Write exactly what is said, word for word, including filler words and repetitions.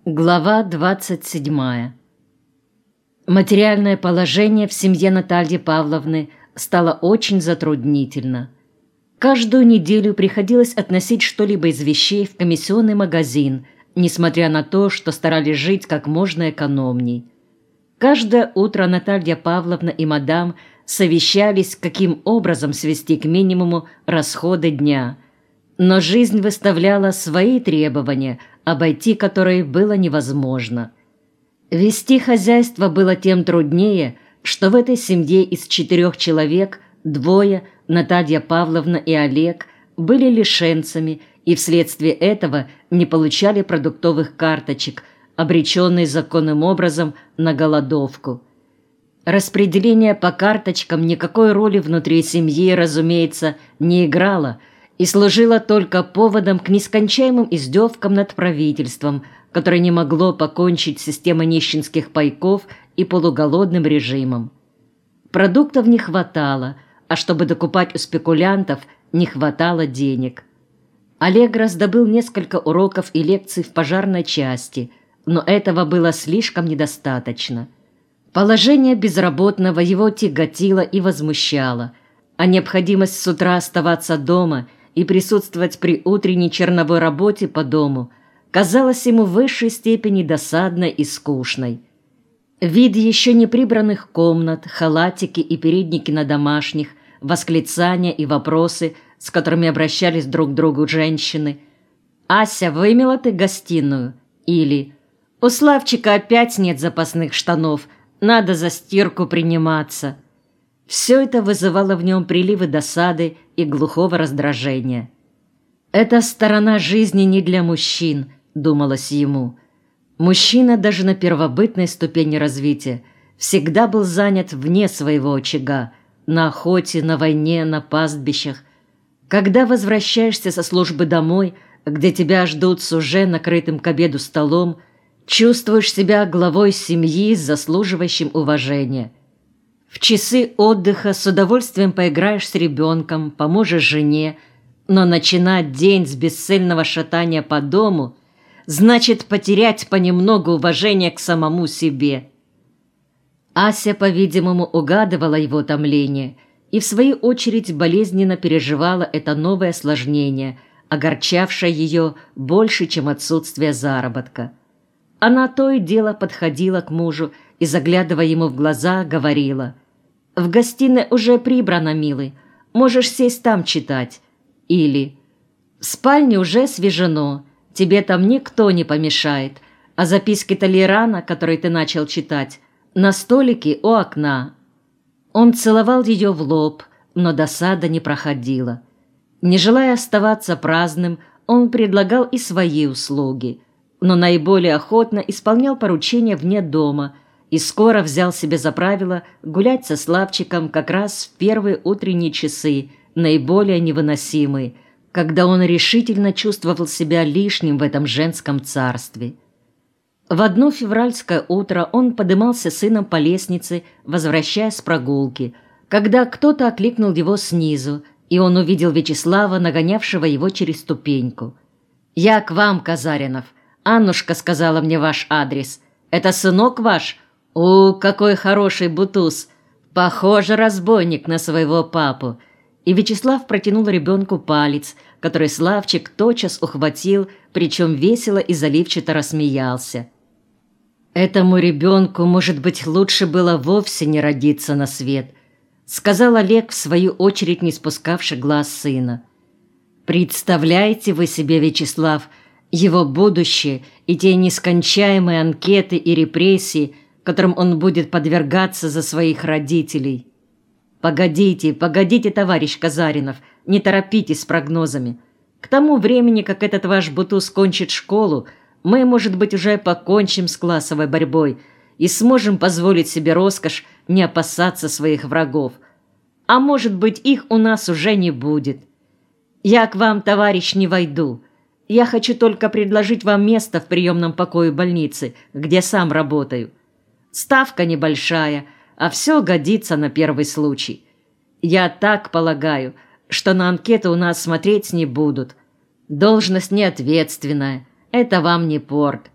Глава двадцать седьмая. Материальное положение в семье Натальи Павловны стало очень затруднительно. Каждую неделю приходилось относить что-либо из вещей в комиссионный магазин, несмотря на то, что старались жить как можно экономней. Каждое утро Наталья Павловна и мадам совещались, каким образом свести к минимуму расходы дня. Но жизнь выставляла свои требования, обойти которые было невозможно. Вести хозяйство было тем труднее, что в этой семье из четырех человек двое, Наталья Павловна и Олег, были лишенцами и вследствие этого не получали продуктовых карточек, обреченные законным образом на голодовку. Распределение по карточкам никакой роли внутри семьи, разумеется, не играло и служило только поводом к нескончаемым издевкам над правительством, которое не могло покончить с системой нищенских пайков и полуголодным режимом. Продуктов не хватало, а чтобы докупать у спекулянтов, не хватало денег. Олег раздобыл несколько уроков и лекций в пожарной части, но этого было слишком недостаточно. Положение безработного его тяготило и возмущало, а необходимость с утра оставаться дома и присутствовать при утренней черновой работе по дому казалась ему в высшей степени досадной и скучной. Вид еще не прибранных комнат, халатики и передники на домашних, восклицания и вопросы, с которыми обращались друг к другу женщины. «Ася, вымела ты гостиную?» Или «У Славчика опять нет запасных штанов, надо за стирку приниматься». Все это вызывало в нем приливы досады и глухого раздражения. «Эта сторона жизни не для мужчин», — думалось ему. Мужчина даже на первобытной ступени развития всегда был занят вне своего очага, на охоте, на войне, на пастбищах. Когда возвращаешься со службы домой, где тебя ждут с уже накрытым к обеду столом, чувствуешь себя главой семьи, заслуживающим уважения. В часы отдыха с удовольствием поиграешь с ребенком, поможешь жене, но начинать день с бесцельного шатания по дому значит потерять понемногу уважение к самому себе. Ася, по-видимому, угадывала его томление и, в свою очередь, болезненно переживала это новое осложнение, огорчавшее ее больше, чем отсутствие заработка. Она то и дело подходила к мужу и, заглядывая ему в глаза, говорила: «В гостиной уже прибрано, милый, можешь сесть там читать». Или «В спальне уже освежено, тебе там никто не помешает, а записки Толерана, которые ты начал читать, на столике у окна». Он целовал ее в лоб, но досада не проходила. Не желая оставаться праздным, он предлагал и свои услуги, но наиболее охотно исполнял поручения вне дома и скоро взял себе за правило гулять со Славчиком как раз в первые утренние часы, наиболее невыносимые, когда он решительно чувствовал себя лишним в этом женском царстве. В одно февральское утро он подымался с сыном по лестнице, возвращаясь с прогулки, когда кто-то окликнул его снизу, и он увидел Вячеслава, нагонявшего его через ступеньку. «Я к вам, Казаринов. Аннушка сказала мне ваш адрес. Это сынок ваш? О, какой хороший бутуз! Похоже, разбойник на своего папу». И Вячеслав протянул ребенку палец, который Славчик тотчас ухватил, причем весело и заливчато рассмеялся. «Этому ребенку, может быть, лучше было вовсе не родиться на свет», сказал Олег, в свою очередь не спускавший глаз сына. «Представляете вы себе, Вячеслав, его будущее и те нескончаемые анкеты и репрессии, которым он будет подвергаться за своих родителей?» «Погодите, погодите, товарищ Казаринов, не торопитесь с прогнозами. К тому времени, как этот ваш бутуз кончит школу, мы, может быть, уже покончим с классовой борьбой и сможем позволить себе роскошь не опасаться своих врагов. А может быть, их у нас уже не будет. Я к вам, товарищ, не войду. Я хочу только предложить вам место в приемном покое больницы, где сам работаю. Ставка небольшая, а все годится на первый случай. Я так полагаю, что на анкеты у нас смотреть не будут. Должность неответственная, это вам не порт.